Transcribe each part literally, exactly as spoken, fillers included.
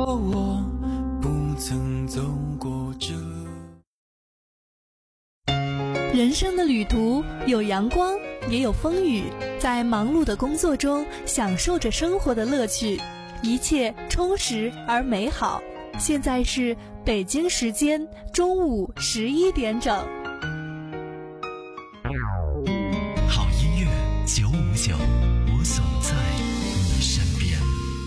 我不曾走过这。 人生的旅途有阳光也有风雨，在忙碌的工作中享受着生活的乐趣，一切充实而美好。现在是北京时间中午十一点整。 好音乐九五九，我总在你身边。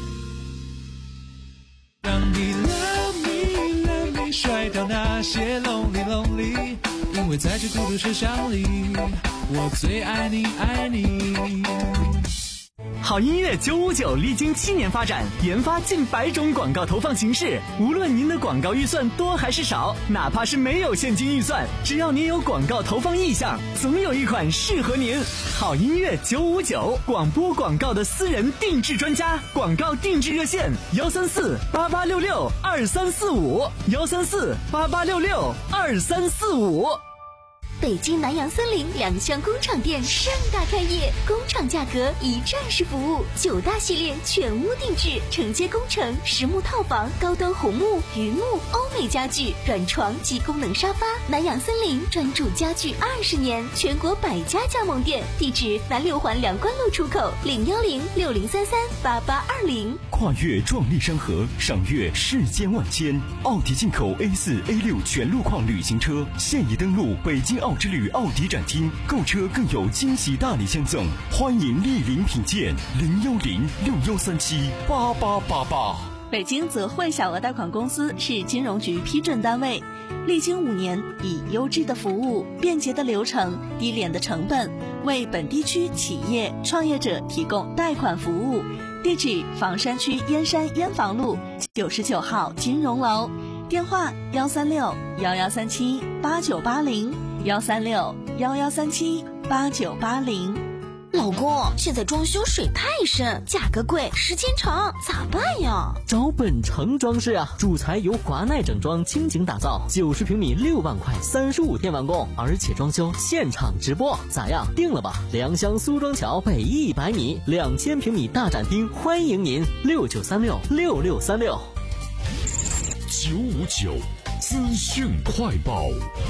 让你 love me love me 甩掉那些 lonely lonely， 因为在这孤独车厢里，我最爱你爱你。 好音乐九五九历经七年发展，研发近百种广告投放形式。无论您的广告预算多还是少，哪怕是没有现金预算，只要您有广告投放意向，总有一款适合您。好音乐九五九，广播广告的私人定制专家，广告定制热线幺三四八八六六二三四五幺三四八八六六二三四五。 北京南洋森林两厢工厂店盛大开业，工厂价格一站式服务，九大系列全屋定制，承接工程、实木套房、高端红木、榆木、欧美家具、软床及功能沙发。南洋森林专注家具二十年，全国百家加盟店，地址南六环两关路出口，零幺零六零三三八八二零。 跨越壮丽山河，赏阅世间万千。奥迪进口 A 四 A 六 全路况旅行车现已登陆北京奥之旅奥迪展厅，购车更有惊喜大礼相赠，欢迎莅临品鉴。零幺零六幺三七八八八八。 北京泽汇小额贷款公司是金融局批准单位，历经五年，以优质的服务、便捷的流程、低廉的成本，为本地区企业创业者提供贷款服务。地址：房山区燕山燕房路九十九号金融楼，电话：幺三六幺幺三七八九八零幺三六幺幺三七八九八零。 老公，现在装修水太深，价格贵，时间长，咋办呀？ 找本城装饰啊，主材由华奈整装倾情打造，九十平米六万块，三十五天完工，而且装修现场直播，咋样？定了吧？良乡苏庄桥北一百米，两千平米大展厅，欢迎您，六九三六六六三六。 九五九资讯快报。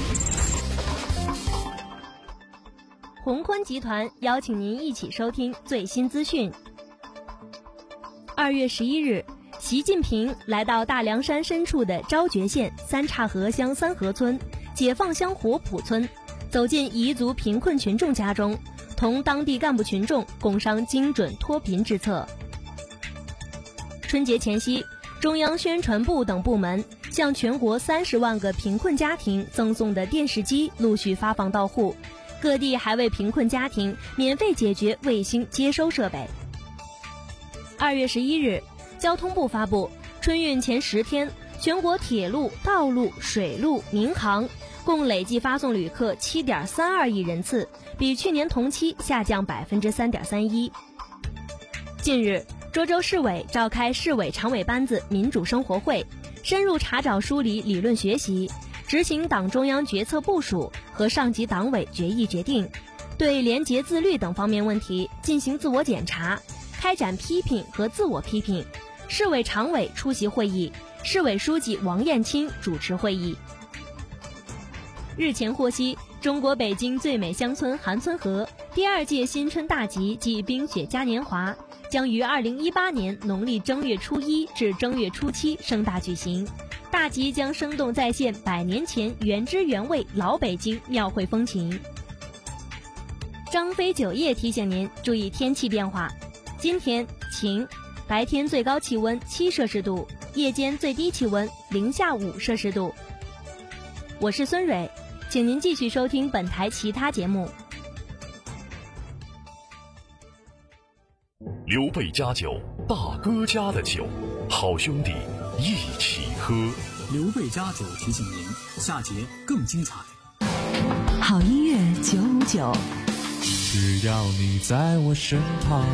宏坤集团邀请您一起收听最新资讯。二月十一日，习近平来到大凉山深处的昭觉县三岔河乡三河村、解放乡活浦村，走进彝族贫困群众家中，同当地干部群众共商精准脱贫之策。春节前夕，中央宣传部等部门向全国三十万个贫困家庭赠送的电视机陆续发放到户。各地还为贫困家庭免费解决卫星接收设备。二月十一日，交通部发布，春运前十天，全国铁路、道路、水路、民航共累计发送旅客七点三二亿人次，比去年同期下降百分之三点三一。近日，涿州市委召开市委常委班子民主生活会，深入查找梳理理论学习，执行党中央决策部署和上级党委决议决定，对廉洁自律等方面问题进行自我检查，开展批评和自我批评。市委常委出席会议，市委书记王艳青主持会议。日前获悉，中国北京最美乡村韩村河第二届新春大集暨冰雪嘉年华将于二零一八年农历正月初一至正月初七盛大举行。大集将生动再现百年前原汁原味老北京庙会风情。张飞酒业提醒您注意天气变化，今天晴，白天最高气温七摄氏度，夜间最低气温零下五摄氏度。我是孙蕊，请您继续收听本台其他节目。 刘备家酒，大哥家的酒，好兄弟一起喝。 刘备家酒提醒您，下节更精彩。 好音乐九五九， 只要你在我身旁。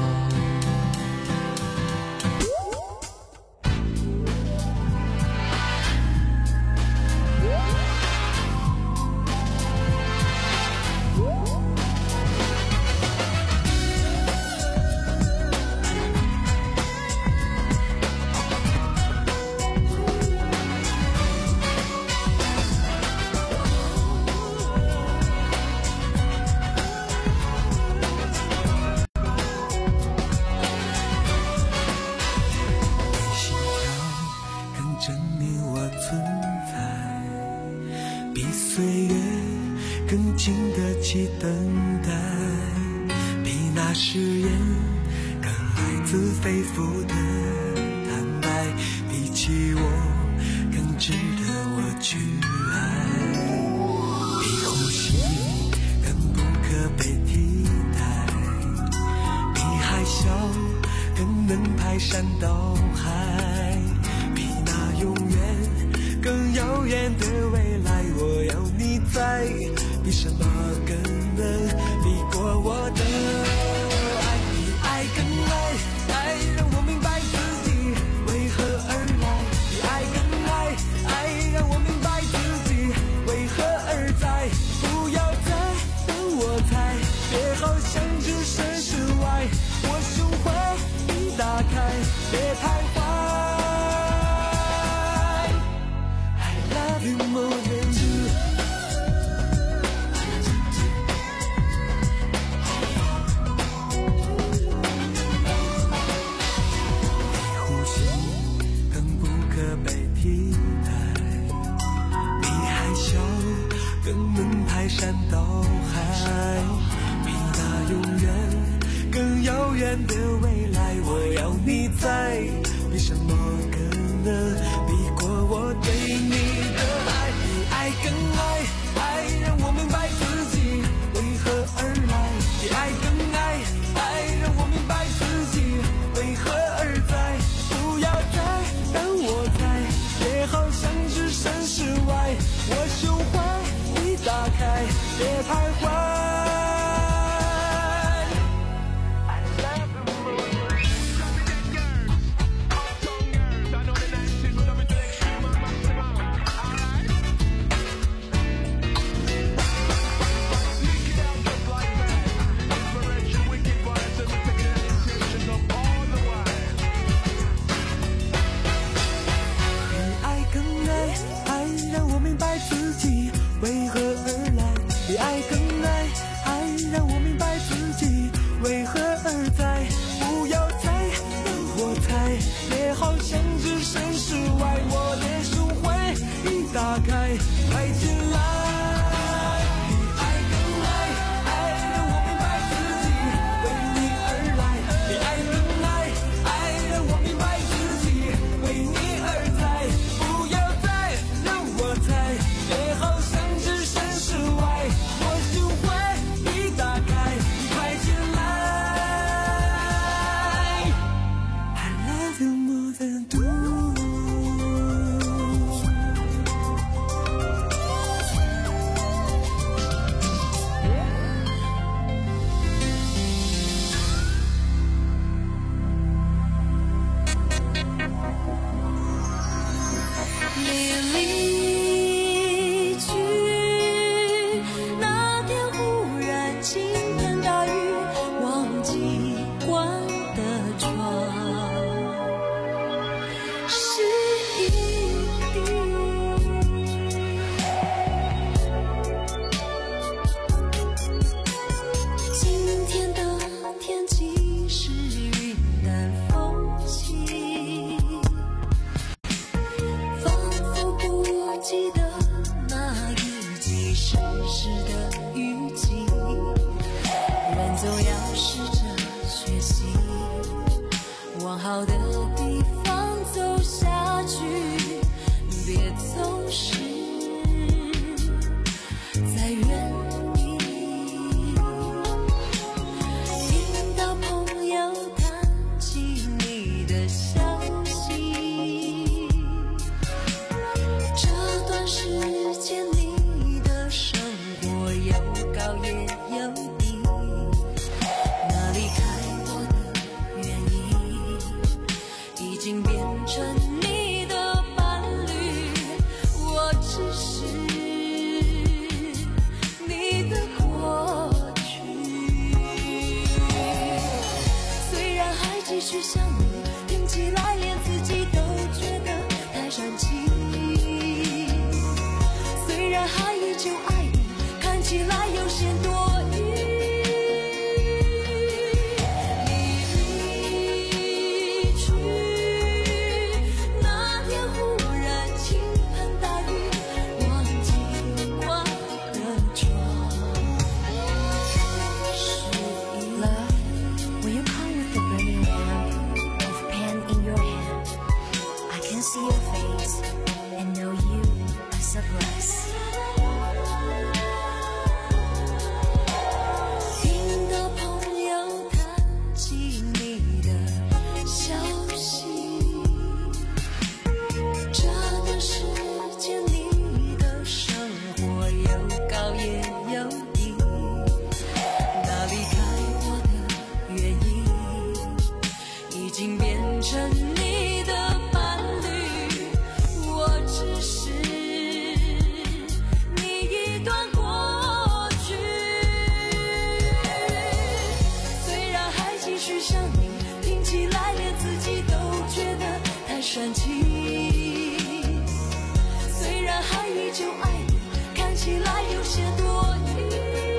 证明我存在，比岁月更经得起等待，比那誓言更来自肺腑的坦白，比起我更值得我去爱，比呼吸更不可被替代，比海啸更能排山倒海，比那永远更遥远的未来，我要你在，比什么更能比过我的爱，比爱更爱，爱让我明白自己为何而来，比爱更爱，爱让我明白自己为何而在，不要再等我猜，别好像置身事外，我胸怀已打开，别徘徊。I love you more than you。比呼吸更不可被替代，比海啸更能排山倒海，比那永远更遥远的未来，我要你在，比什么更能比过我对你的爱，比爱更爱，爱让我明白自己为何而来，比爱更爱，爱让我明白自己为何而在，不要再等我猜，别好像置身事外，我胸怀已打开，别徘徊。 离去那天忽然 can see your face and know you are so blessed. 听到朋友谈起你的消息，这段时间你的生活有高也有低，那离开我的原因已经变成你的伴侣，我只是你一段过去。虽然还继续想你，听起来连自己都觉得太煽情，虽然还依旧爱你，看起来有些多余。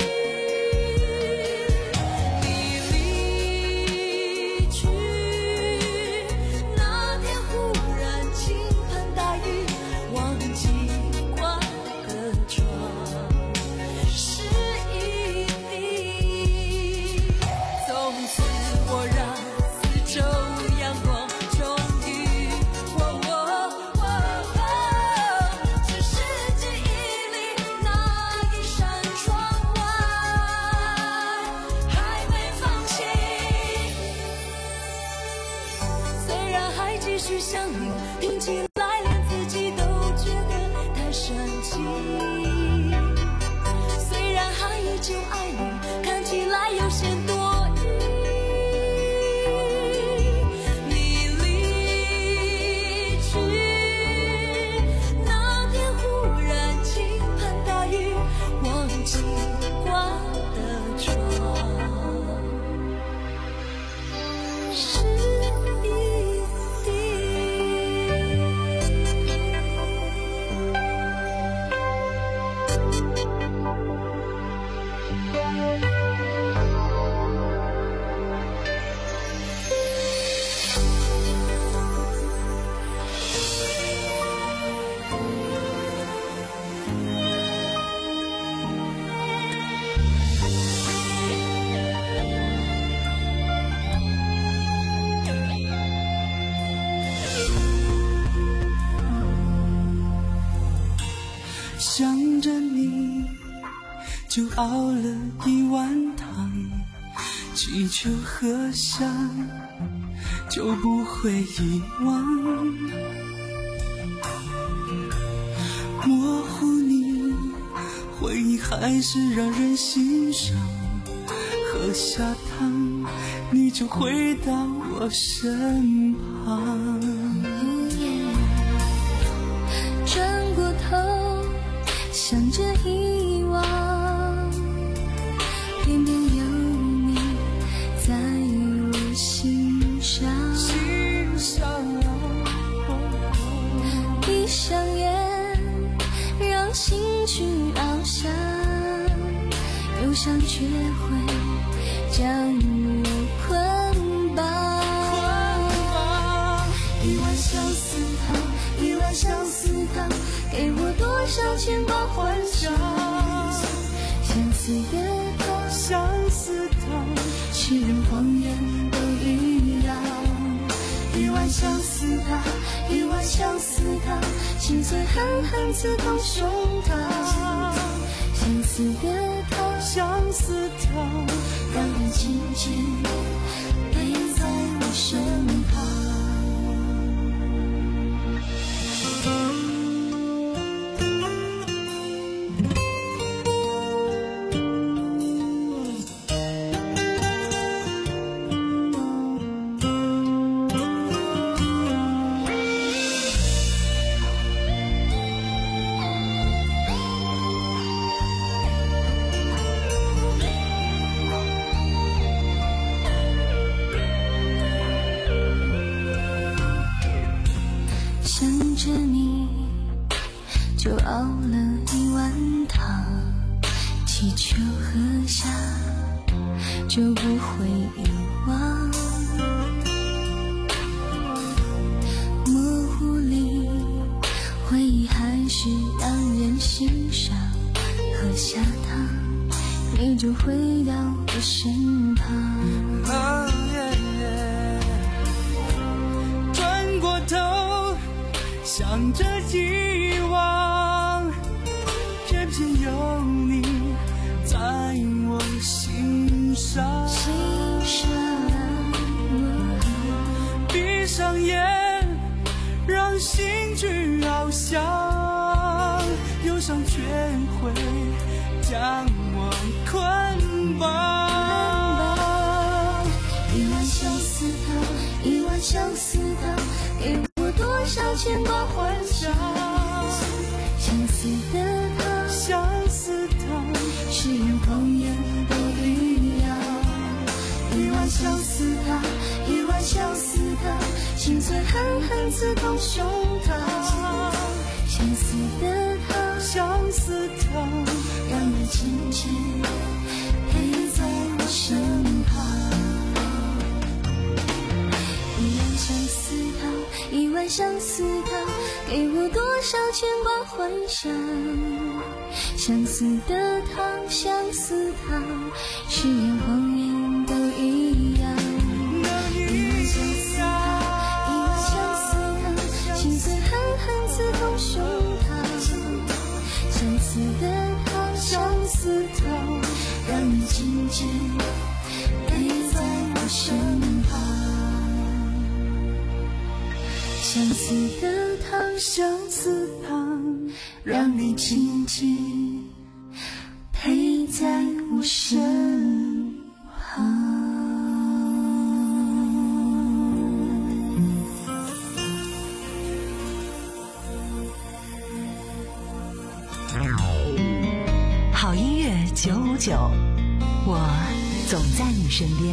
继续想你，听起来连自己都觉得太煽情，虽然还依旧爱你，看起来有些多余。你离去那天忽然倾盆大雨，忘记挂的妆是想着你，就熬了一碗汤，祈求喝下就不会遗忘。模糊你，回忆还是让人欣赏。喝下汤，你就回到我身旁。 转过头，想着遗忘，偏偏有你在我心上。闭上眼，让心去翱翔，忧伤却会将我捆绑。一碗相思汤，一碗相思汤，给我多少牵挂幻想。相思的汤，相思汤，痴人谎言都一样。一碗相思汤，一碗相思汤，心碎狠狠刺痛胸膛。相思的汤，相思汤，让人紧紧陪在我身旁。想着你，就熬了一碗汤，祈求喝下就不会遗忘。模糊里，回忆还是让人欣赏。喝下汤，你就回到我身旁。 转过头， 想着遗忘，偏偏有你在我心上。 心上， 闭上眼，让心去翱翔，忧伤却会将我捆绑。 一万相思汤，一万相思汤，给我多少牵挂幻想。相思的汤， 相思汤， 誓言谎言都一样。一碗相思汤，一碗相思汤，心碎狠狠刺痛胸膛。相思的汤， 相思汤， 让你静静陪在我身旁。一碗相思汤，一碗相思汤，给我多少牵挂幻想。相思的汤，相思汤，誓言谎言都一样。一碗相思汤，一碗相思汤，心碎狠狠刺痛胸膛。相思的汤，相思汤，让你静静陪在我身旁。相思的汤， 相思汤， 让你静静陪在我身旁。 好音乐九五九，我总在你身边。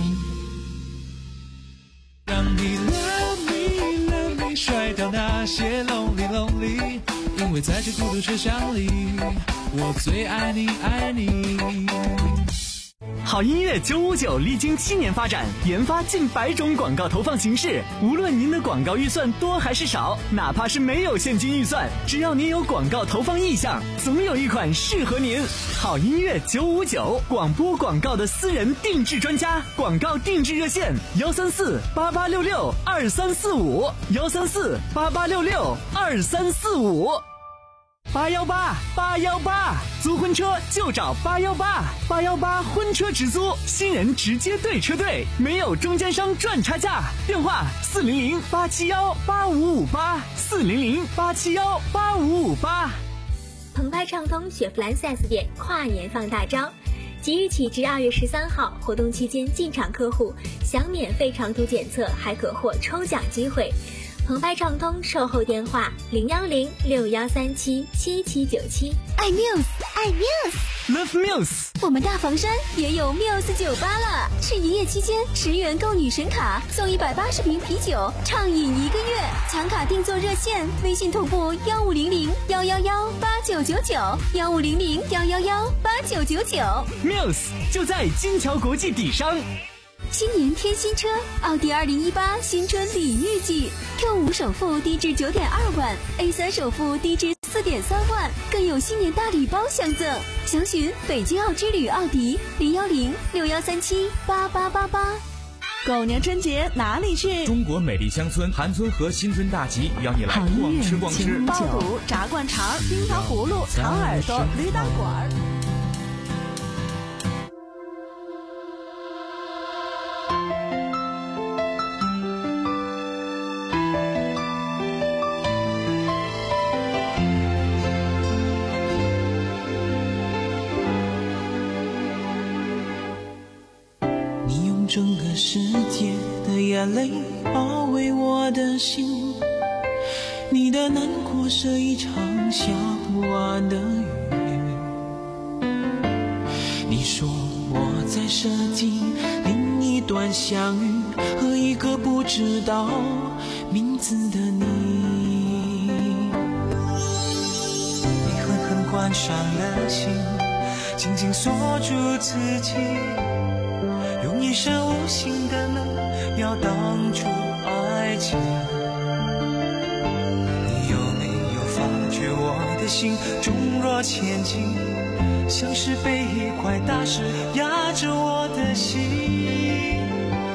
让你 love me love me， 甩掉那些 lonely lonely， 因为在这孤独车厢里，我最爱你爱你。 好音乐九五九历经七年发展，研发近百种广告投放形式。无论您的广告预算多还是少，哪怕是没有现金预算，只要您有广告投放意向，总有一款适合您。好音乐九五九，广播广告的私人定制专家，广告定制热线：幺三四八八六六二三四五，幺三四八八六六二三四五。八幺八八幺八，租婚车就找八幺八，八幺八婚车直租，新人直接对车队，没有中间商赚差价。电话四零零八七幺八五五八，四零零八七幺八五五八。 澎湃畅通雪佛兰 四 S 店跨年放大招，即日起至二月十三号，活动期间进场客户享免费长途检测，还可获抽奖机会。澎湃畅通售后电话零幺零六幺三七七七九七。 爱 Muse， 爱 Muse， Love Muse。 我们大房山也有 Muse 酒吧了，是营业期间十元购女神卡送一百八十瓶啤酒，畅饮一个月。抢卡订座热线：微信同步幺五零零幺幺幺八九九九，幺五零零幺幺幺八九九九。 Muse 就在金桥国际底商。 新年添新车，奥迪二零一八新春礼遇季 ，Q 五首付低至九点二万 ，A 三首付低至四点三万，更有新年大礼包相赠。详询北京奥之旅奥迪零幺零六幺三七八八八八。 狗年春节哪里去？ 中国美丽乡村韩村和新春大集邀你来逛吃逛吃， 爆肚、炸灌肠、冰糖葫芦、糖耳朵、驴打滚。 整个世界的眼泪包围我的心，你的难过是一场下不完的雨。你说我在设计另一段相遇，和一个不知道名字的你。你狠狠关上了心，紧紧锁住自己，用一生无形的门要挡住爱情。你有没有发觉我的心重若千斤，像是被一块大石压着我的心。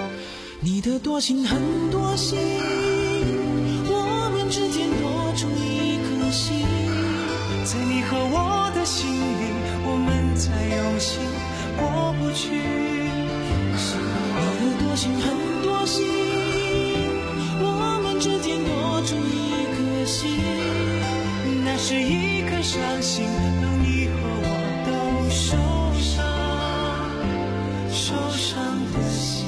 你的多心很多心，我们之间多重是一颗伤心让你和我都受伤受伤的心。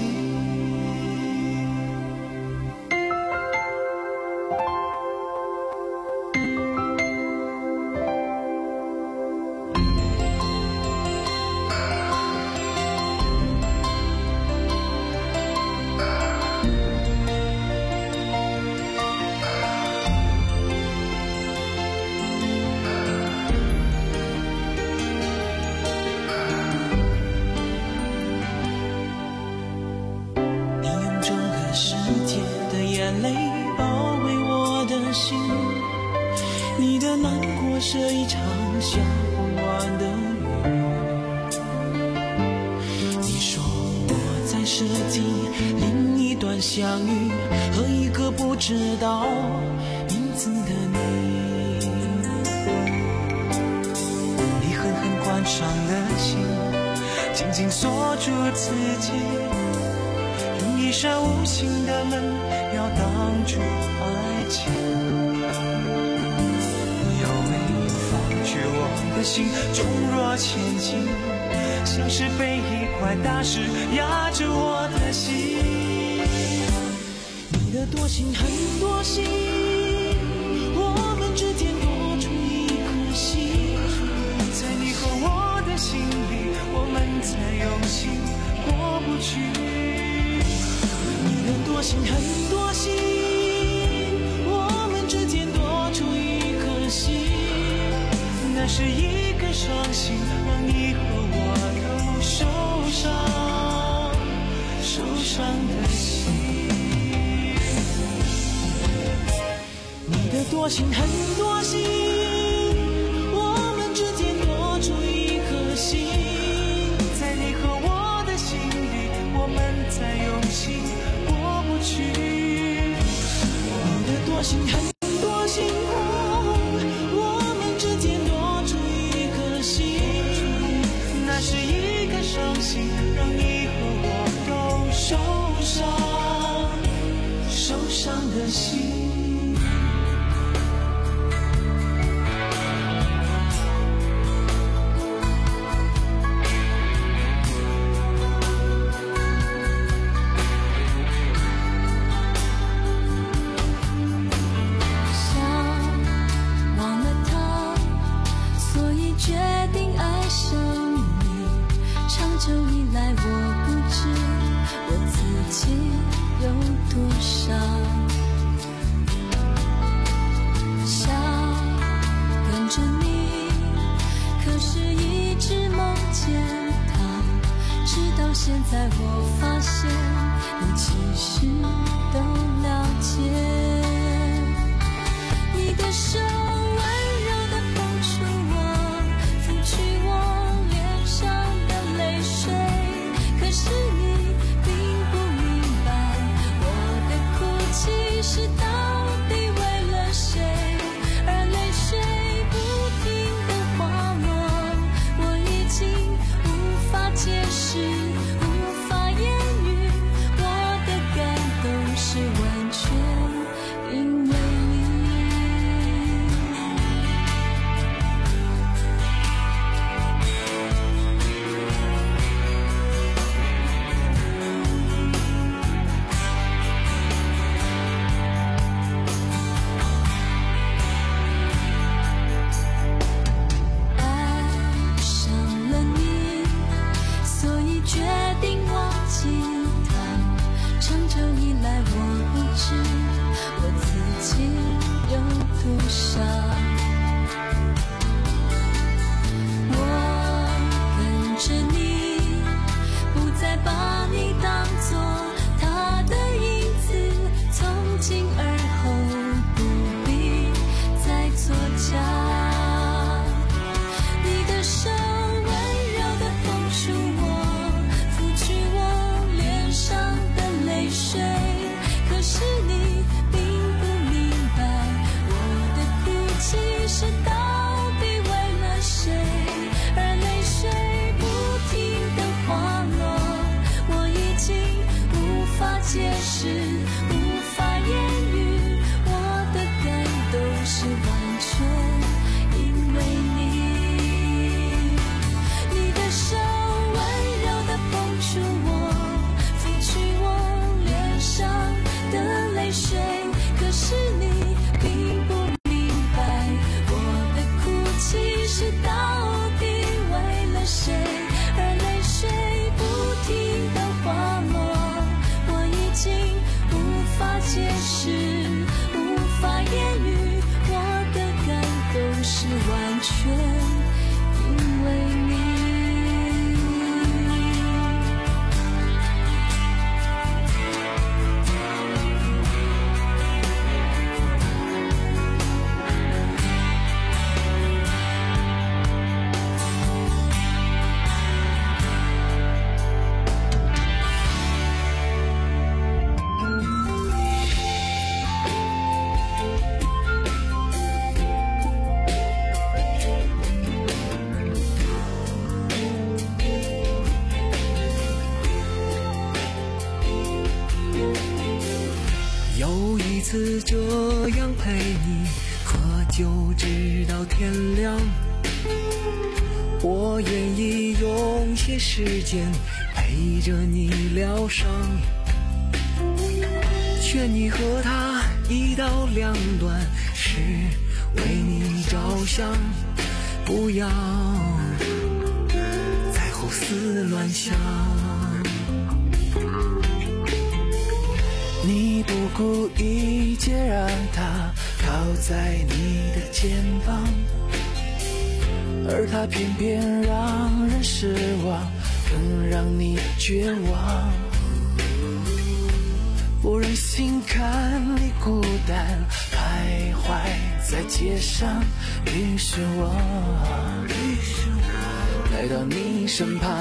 你的难过是一场下不完的雨。你说我在设计另一段相遇，和一个不知道名字的你。你狠狠关上了心，紧紧锁住自己，用一扇无形的门要挡住爱情。我的心重若千斤，像是被一块大石压着我的心。你的多心很多心，我们之间多出一颗心，在你和我的心里，我们才用心过不去。你的多心很多心，我们之间多出一颗心，那是一个伤心让你和我都受伤受伤的心。你的多心很多心，我们之间多出一颗心，在你和我的心里，我们才用心过不去。你的多心很多心，那是一个伤心让你和我都受伤受伤的心。现在我发现你其实都了解，你的手温柔地碰触我，拂去我脸上的泪水，可是你并不明白我的哭泣是到底为了谁，而泪水不停地滑落，我已经无法解释，是完全因为爱上了你，所以决定忘记他，长久以来我不知我自己有多伤，我跟着你，不再把你当作他的影子，从今而后不必再作假。你的手温柔地碰触我，拂去我脸上的泪水，可是你并不明白我的哭泣是到底为了谁，而泪水不停地滑落，我已经无法解释，无法言语，我的感动是完全这样陪你喝酒直到天亮，我愿意用些时间陪着你疗伤，劝你和他一刀两断，是为你着想，不要再胡思乱想。你不顾一切让他靠在你的肩膀，而他偏偏让人失望，更让你绝望。不忍心看你孤单徘徊在街上，于是我来到你身旁。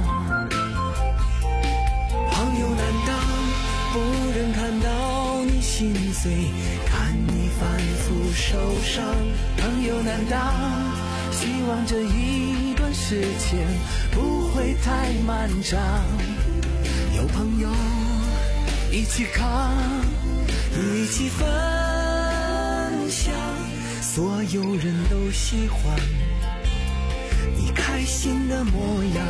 朋友难道不忍看到你心碎，看你反复受伤？朋友难道希望这一段时间不会太漫长？有朋友一起扛，一起分享，所有人都喜欢你开心的模样。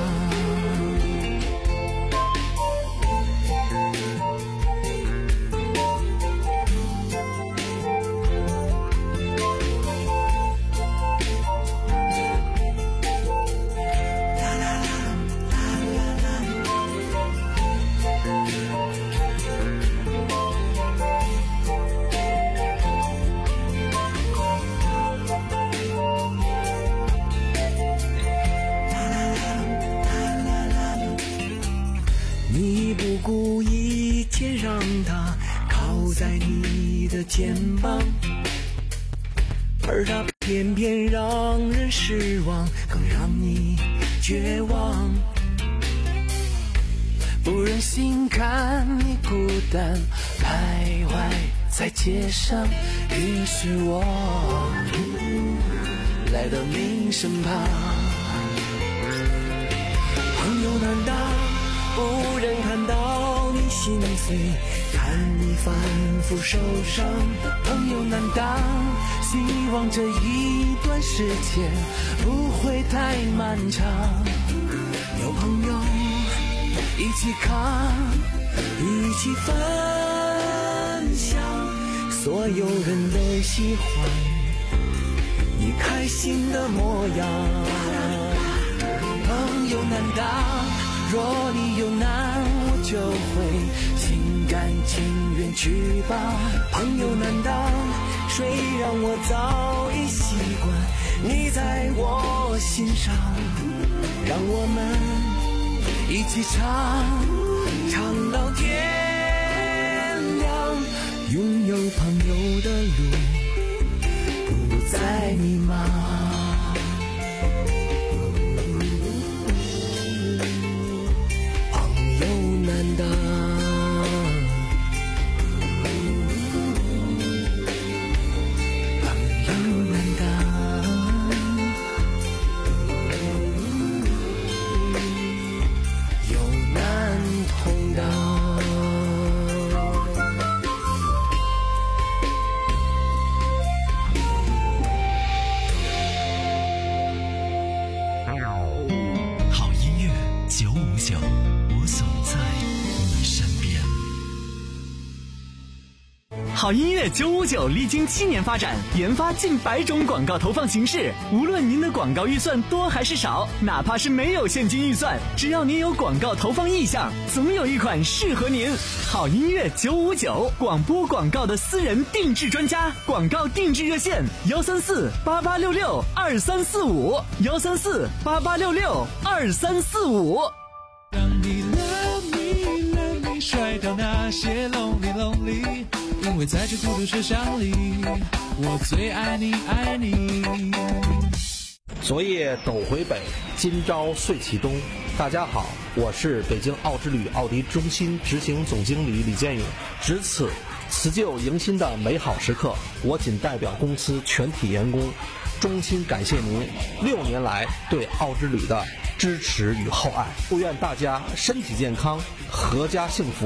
你不顾一切让他靠在你的肩膀，而他偏偏让人失望，更让你绝望。不忍心看你孤单徘徊在街上，于是我来到你身旁。朋友难道不忍看到你心碎，看你反复受伤？朋友难道希望这一段时间不会太漫长？有朋友一起扛，一起分享，所有人都喜欢你开心的模样。朋友难道若你有难，我就会心甘情愿去吧？朋友难道谁让我早已习惯你在我心上？让我们一起唱，唱到天亮。拥有朋友的路不再迷茫。 好音乐九五九历经七年发展，研发近百种广告投放形式。无论您的广告预算多还是少，哪怕是没有现金预算，只要您有广告投放意向，总有一款适合您。好音乐九五九，广播广告的私人定制专家，广告定制热线：幺三四八八六六二三四五，幺三四八八六六二三四五。 让你 love me love me 甩掉那些 lonely lonely， 因为在这孤独车厢里，我最爱你爱你。 昨夜斗回北，今朝岁启东。大家好，我是北京奥之旅奥迪中心执行总经理李建勇。值此辞旧迎新的美好时刻，我仅代表公司全体员工衷心感谢您六年来对奥之旅的支持与厚爱，祝愿大家身体健康，阖家幸福，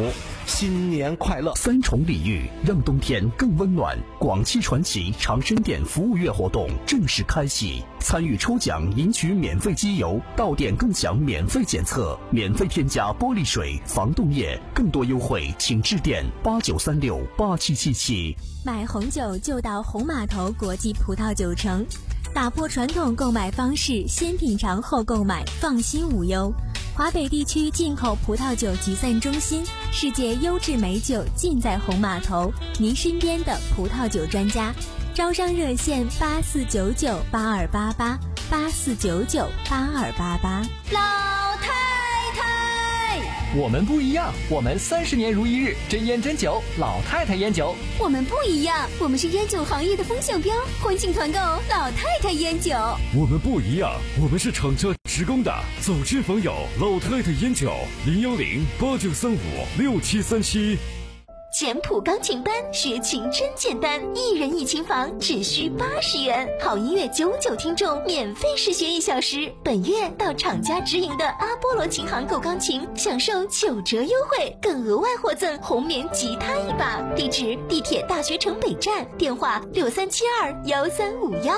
新年快乐！ 三重礼遇，让冬天更温暖。广汽传祺长生店服务月活动正式开启，参与抽奖赢取免费机油，到店更享免费检测，免费添加玻璃水、防冻液。更多优惠请致电八九三六八七七七。 买红酒就到红码头国际葡萄酒城，打破传统购买方式，先品尝后购买，放心无忧。华北地区进口葡萄酒集散中心，世界优质美酒尽在红码头，您身边的葡萄酒专家。招商热线八四九九八二八八八四九九八二八八。 老太太， 我们不一样，我们三十年如一日，真烟真酒，老太太烟酒。 我们不一样，我们是烟酒行业的风向标，欢庆团购老太太烟酒。 我们不一样，我们是厂家职工的走之访友老太太烟酒，零幺零八九三五六七三七。 简谱钢琴班，学琴真简单，一人一琴房只需八十元，好音乐九九听众免费试学一小时。本月到厂家直营的阿波罗琴行购钢琴，享受九折优惠，更额外获赠红棉吉他一把。地址：地铁大学城北站，电话六三七二幺三五幺。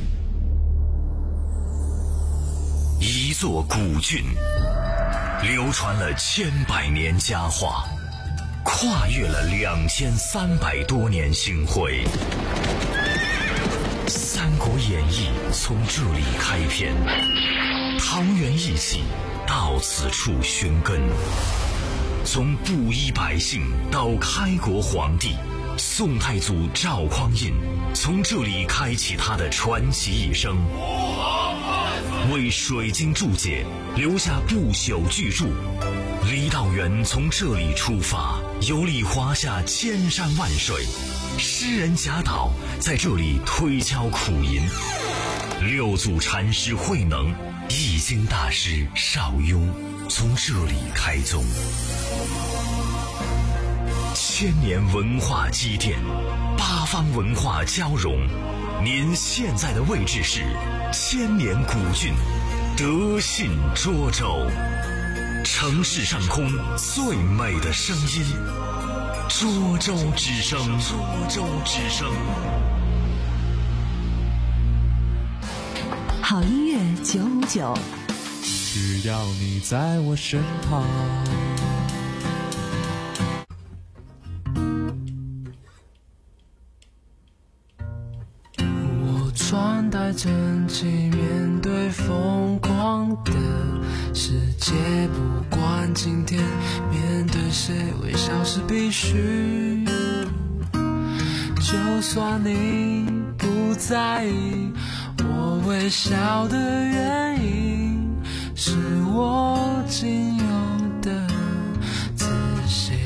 一座古郡，流传了千百年佳话，跨越了两千三百多年星辉。《三国演义》从这里开篇，桃园义气到此处寻根。从布衣百姓到开国皇帝，宋太祖赵匡胤从这里开启他的传奇一生，为水晶注解留下不朽巨著。李道元从这里出发，游历华夏千山万水，诗人贾岛在这里推敲苦吟，六祖禅师慧能、易经大师邵雍从这里开宗。千年文化积淀，八方文化交融，您现在的位置是千年古郡德信涿州。城市上空最美的声音，涿州之声。涿州之声。 好音乐九五九， 只要你在我身旁。我穿戴整齐，面对疯狂的世界，不管今天面对谁，微笑是必须。就算你不在意，我微笑的原因是我仅有的自信。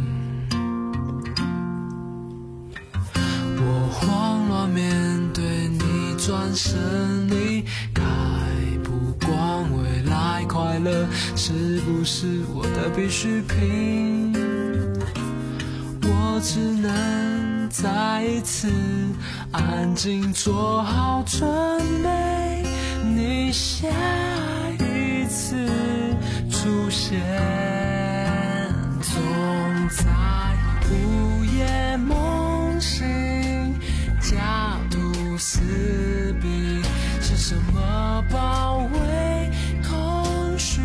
我慌乱面对你转身离开，不管未来快乐是不是我的必需品，我只能再一次安静做好准备，你下一次出现，总在午夜梦醒，家徒四壁，是什么包围空虚？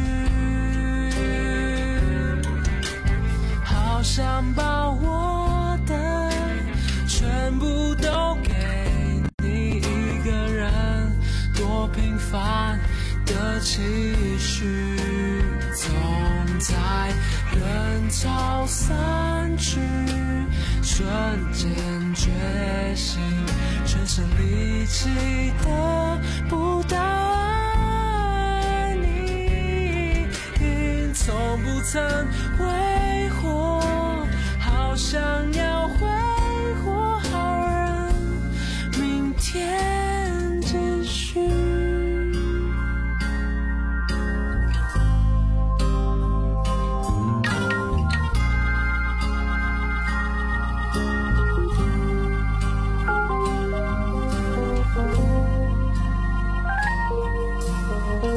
好想把我的全部都给你一个人，多平凡的期许，总在人潮散去，瞬间觉醒，全身力气得不到爱你，从不曾挥霍，好想要挥霍好人，明天继续。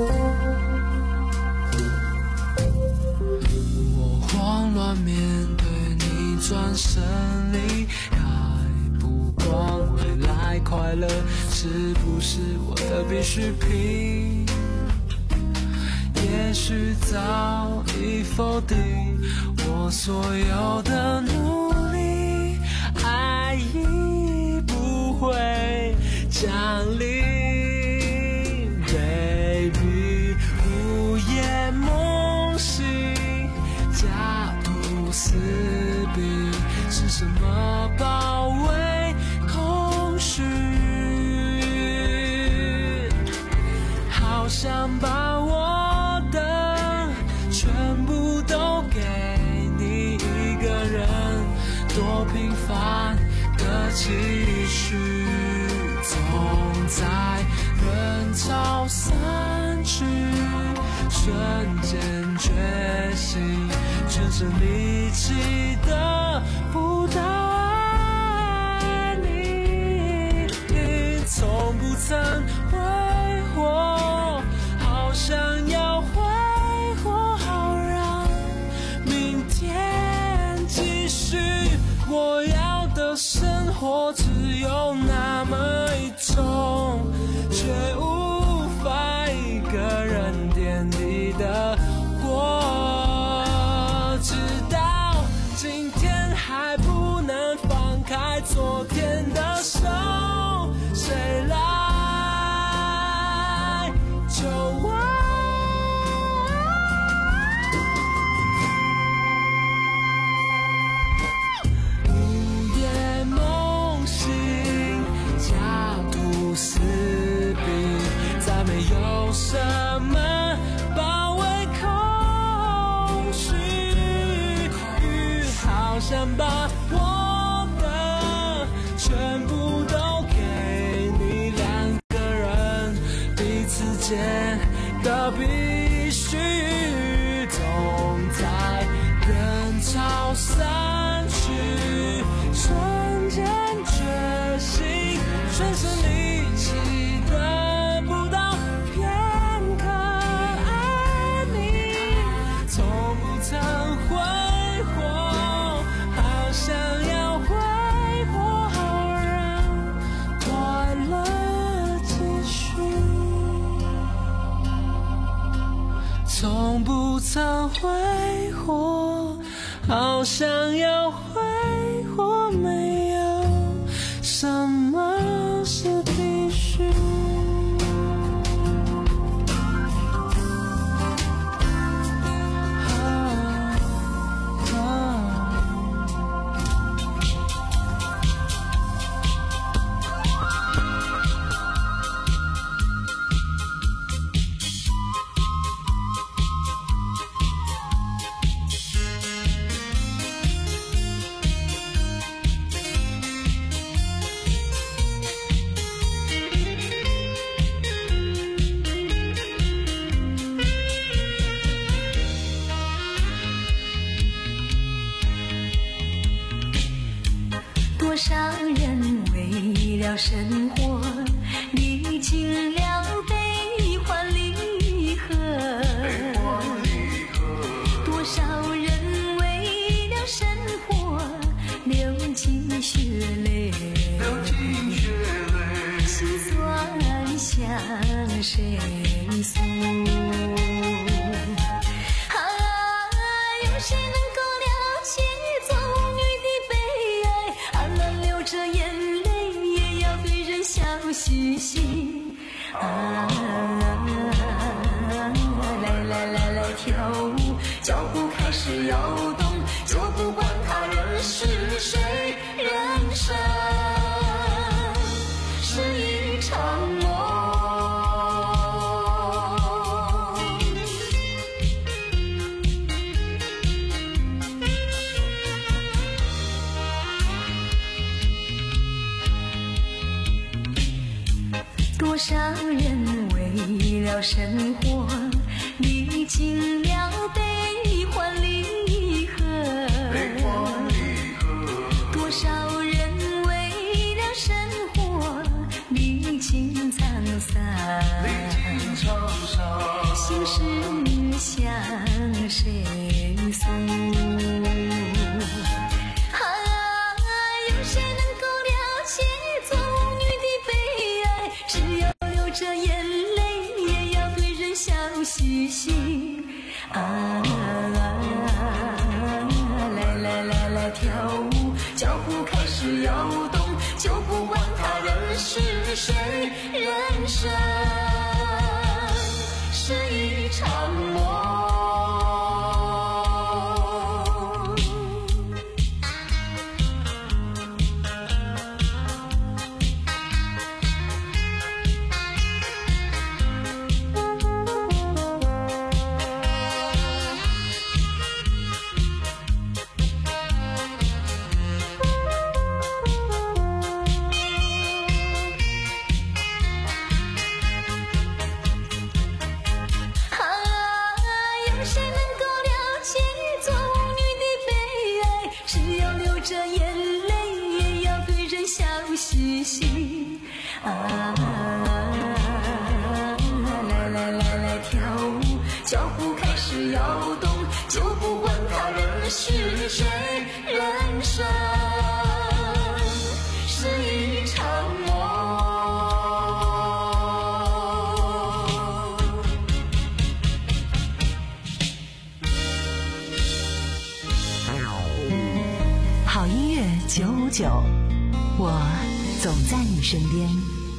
我慌乱面对不是我的必需品？也许早已否定我所有的努力，爱已不会降临。Baby， 午夜梦醒，家徒四壁，是什么包围空虚？好想把我的全部都给你一个人，多平凡的期许，总在人潮散去瞬间觉醒，全身力气得不到爱你，从不曾挥霍，好想要挥霍，好让明天继续。我要的生活只有那么一种，却无法一个人点滴的过，直到今天还不能放开昨天的手，谁来救我？午夜梦醒，家徒四壁，再没有什么包围空虚，好想把我的全部都给你，两个人彼此间的必须，总在人潮散去瞬间觉醒，全身力气得不到片刻爱你，从不曾挥霍，好想要挥霍，好让快乐继续，从不曾挥霍，好想要挥霍，没有什么是必须。 多少人为了生活历经了悲欢离合，多少人为了生活流尽血泪，心酸向谁诉？啊，有谁能够了解遭遇的悲哀？啊，那流着眼泪也要对人笑嘻嘻。啊，来来来来跳舞，脚步开始摇动，就不管他人是谁，人生是一场梦。多少人为了生活历经了悲欢离合，多少人为了生活历经沧桑，心事向谁诉？啊，有谁能够了解遭遇的悲哀？ 流着眼泪也要对人笑嘻嘻啊，来来来来跳舞，脚步开始摇动，就不管他人是谁，人生是一场梦。嘻嘻啊，来来来来跳舞，脚步开始摇动，就不管他人是谁，人生是一场梦。 好音乐九五九，我总在你身边。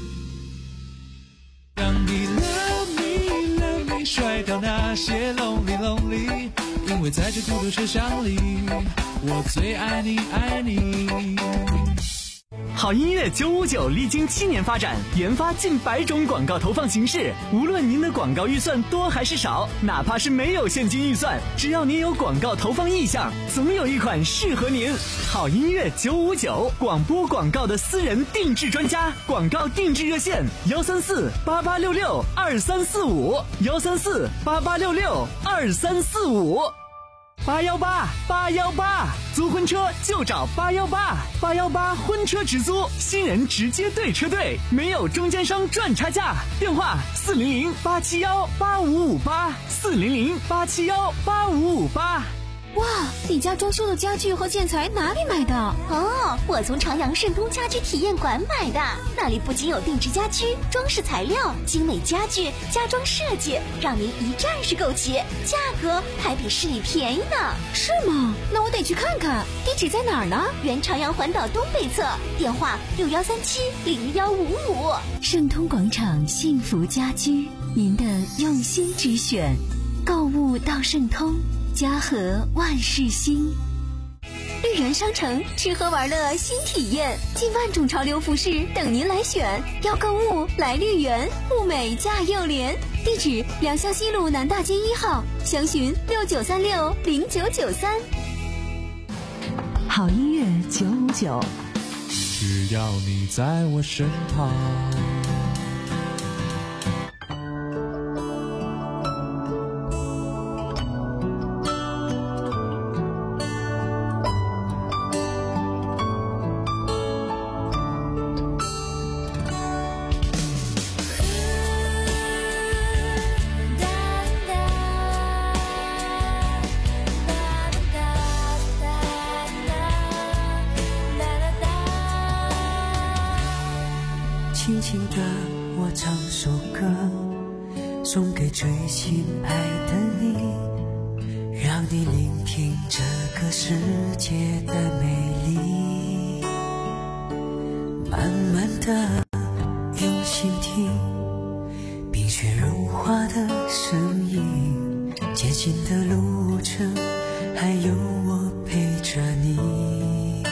让你 love me love me 甩掉那些 lonely lonely， 因为在这孤独车厢里，我最爱你爱你。 好音乐九五九历经七年发展，研发近百种广告投放形式。无论您的广告预算多还是少，哪怕是没有现金预算，只要您有广告投放意向，总有一款适合您。好音乐九五九，广播广告的私人定制专家，广告定制热线幺三四八八六六二三四五幺三四八八六六二三四五。八幺八八幺八，租婚车就找八幺八，八幺八婚车直租，新人直接对车队，没有中间商赚差价。电话四零零八七幺八五五八，四零零八七幺八五五八。 哇，你家装修的家具和建材哪里买的？哦，我从长阳盛通家居体验馆买的。那里不仅有定制家居、装饰材料、精美家具、家装设计，让您一站式购齐，价格还比市里便宜呢。是吗？那我得去看看。地址在哪儿呢？原长阳环岛东北侧，电话六幺三七零幺五五。 盛通广场幸福家居，您的用心之选。购物到盛通，家和万事兴。 绿园商城吃喝玩乐新体验，近万种潮流服饰等您来选。要购物来绿园，物美价又廉。地址：良乡西路南大街一号，详询六九三六零九九三。 好音乐九五九， 只要你在我身旁。 轻轻的我唱首歌，送给最心爱的你，让你聆听这个世界的美丽。慢慢的用心听，冰雪融化的声音，艰辛的路程，还有我陪着你。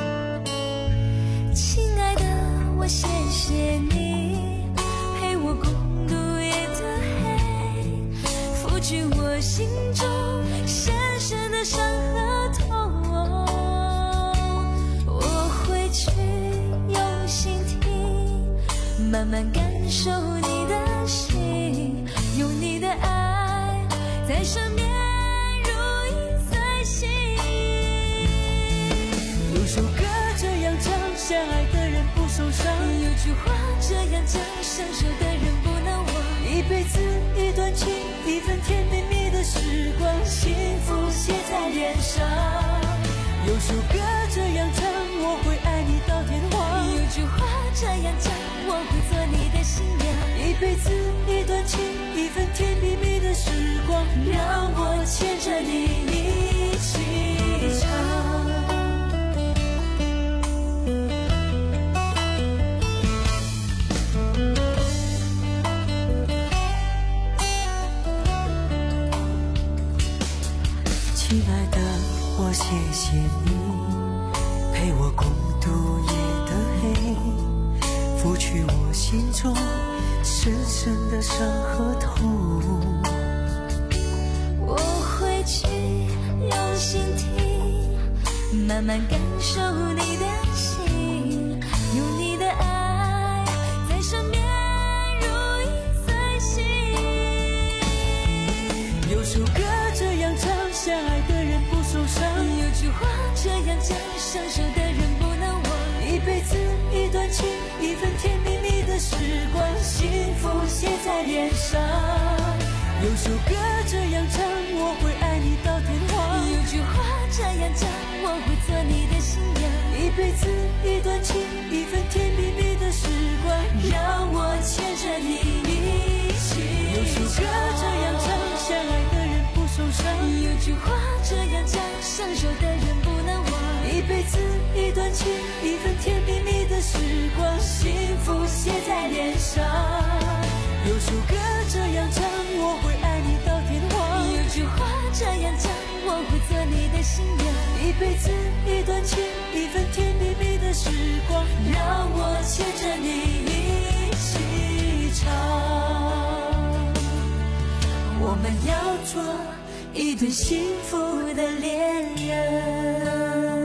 亲爱的，我谢谢你陪我共度夜的黑，拂去我心中深深的伤和痛。我会去用心听，慢慢感受你的心，用你的爱在身边如影随形。 有首歌这样唱，相爱的人不受伤。 有句话这样讲，相守的人不能忘。 一辈子一段情，一份甜蜜蜜的时光，幸福写在脸上。有首歌这样唱，我会爱你到天荒。 有句话这样讲，我会做你的新娘。 一辈子一段情，一份甜蜜蜜的时光，让我牵着你一起唱。亲爱的，我谢谢你陪我共度夜的黑，拂去我心中深深的伤和痛。 我会去用心听，慢慢感受你的心，有你的爱在身边如影随形。 有首歌这样唱，相爱的人不受伤。 有句话这样讲，相守的人不能忘。 一辈子一段情，一份甜蜜蜜的时光，幸福写在脸上。有首歌这样唱，我会爱你到天荒。 有句话这样讲，我会做你的新娘。 一辈子一段情，一份甜蜜蜜的时光，让我牵着你一起。有首歌这样唱，相爱的人不受伤。 有句话这样讲，相守的人不能忘。 一辈子一段情，一份甜蜜蜜的时光，幸福写在脸上。有首歌这样唱，我会爱你到天荒。 有句话这样讲，我会做你的新娘。 一辈子一段情，一份甜蜜蜜的时光，让我牵着你一起唱。我们要做一对幸福的恋人。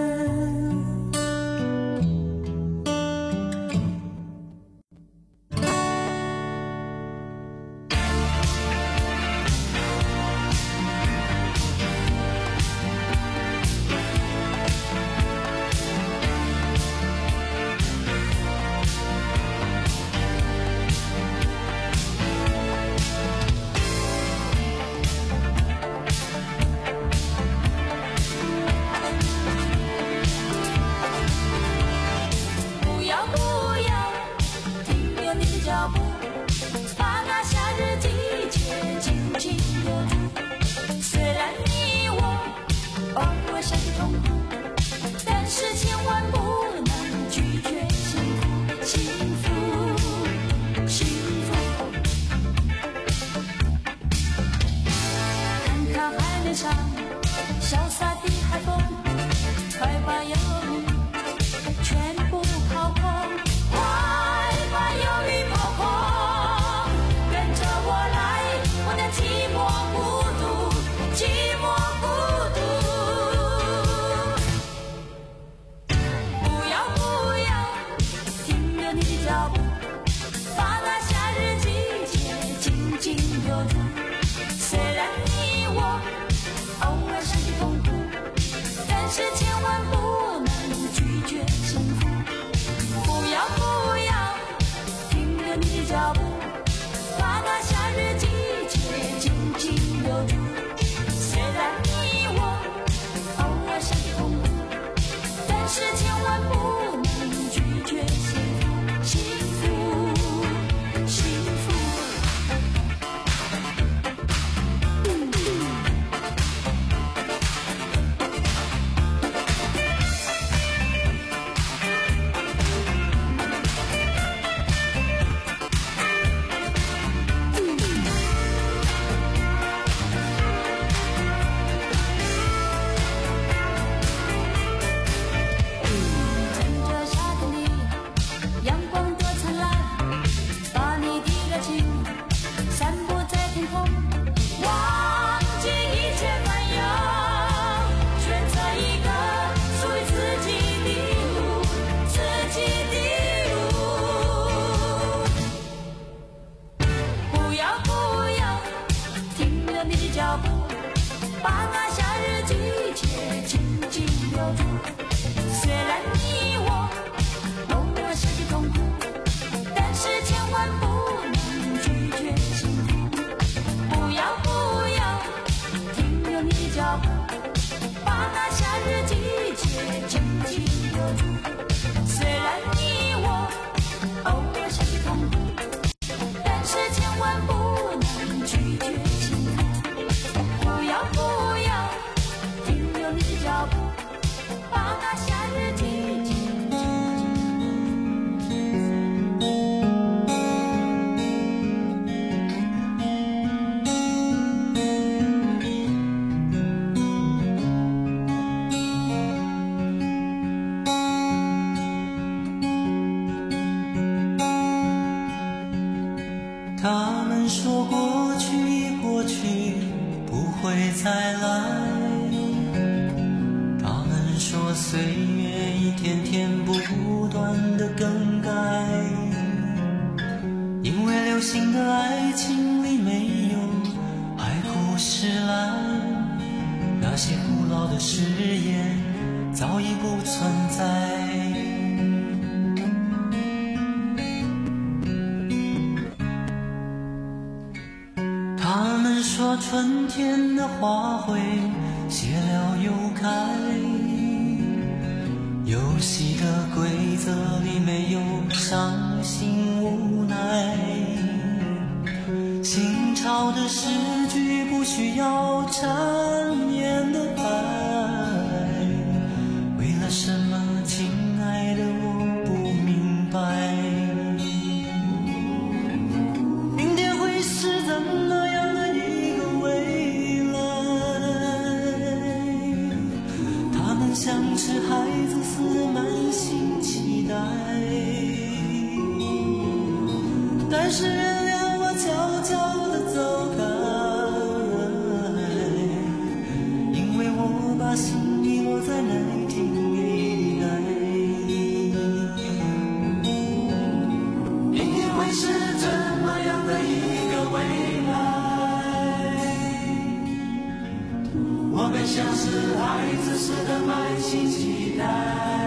虽然你我偶尔相遇痛苦，但是他们说过去已过去，不会再来。他们说岁月一天天不断的更改，因为流行的爱情里没有爱故事来，那些古老的誓言早已不存在。他们说春天的花会谢了又开，游戏的规则里没有伤心无奈，新潮的诗句不需要缠绵的爱，为了什么亲爱的我不明白，明天会是怎么样的一个未来，他们像是孩子似的满心期待，但是原谅我悄悄地走开，因为我把心遗落在那天未来，明天会是怎么样的一个未来，我们像是孩子似的满心期待，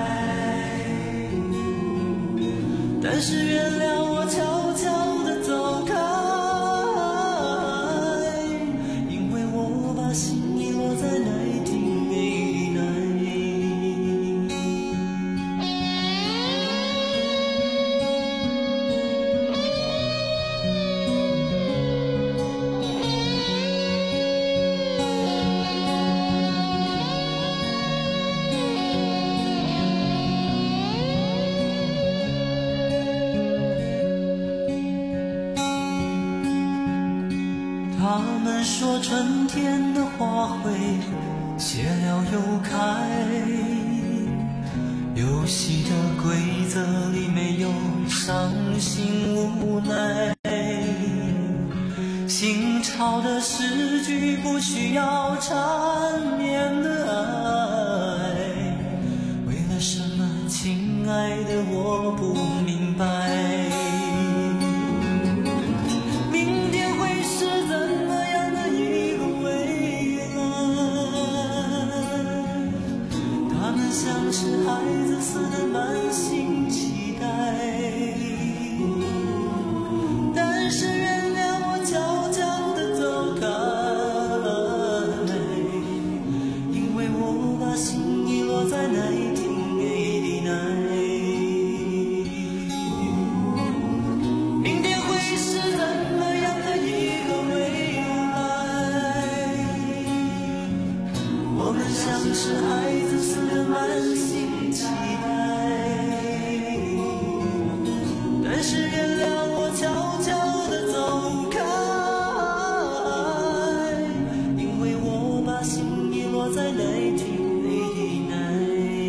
但是原谅我悄悄地走开，因为我把心遗落在那天未来。他们说春天的花会谢了又开，游戏的规则里没有伤心无奈，新潮的诗句不需要缠绵的爱，为了什么亲爱的我不明白，像是孩子似的满心期待，但是原谅我悄悄地走开，因为我把心遗落在那一天未来，明天会是怎么样的一个未来，我们像是孩子似的满心期待，但是原谅我悄悄地走开，因为我把心遗落在那天未来。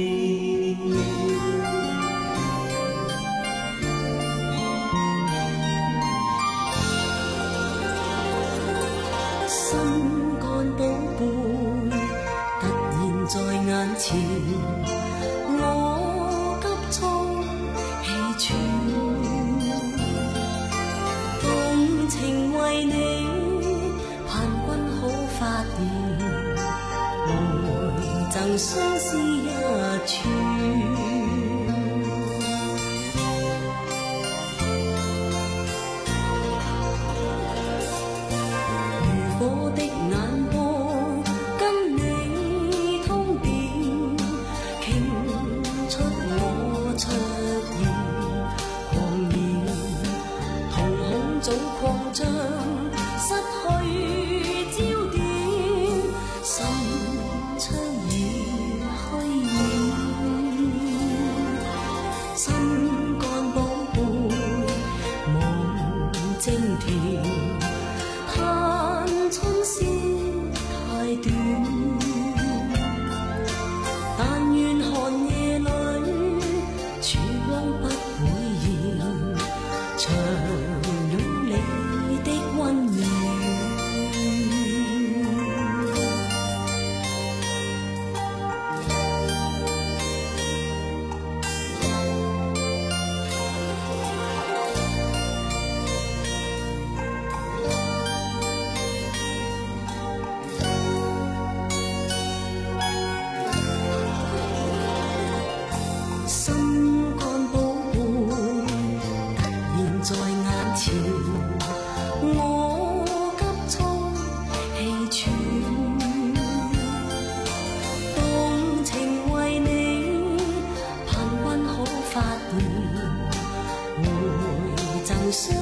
心肝寶貝突然在眼前，我急促氣喘，動情為你盼君好發現，來贈相思一串。我的眼波跟你通電，傾出我出現，狂言瞳孔早擴張，失去焦點，心出現虛演，心肝寶貝夢精甜。春宵太短，但願寒夜裏曙光不會現，長擁你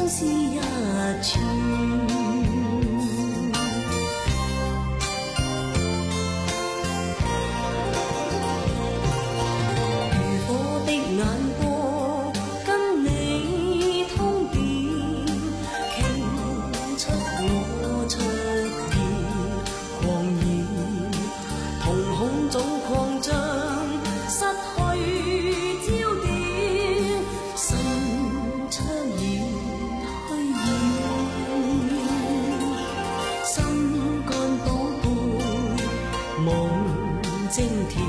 是一串。如火的眼波跟你通電，傾出我出現狂熱，瞳孔總擴張，失去焦點，心出現虛擬，心肝寶貝夢精甜。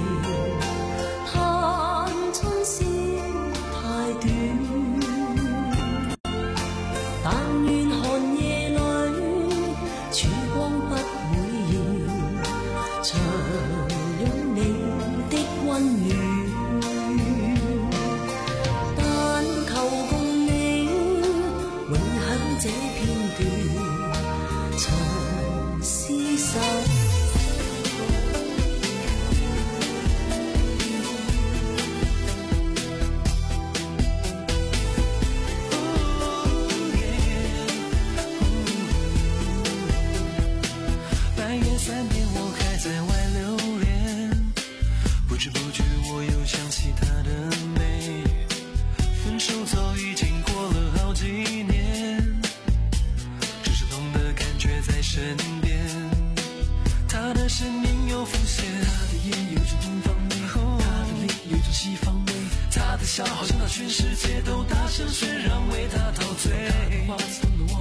好像他全世界都大声喧嚷，为他陶醉。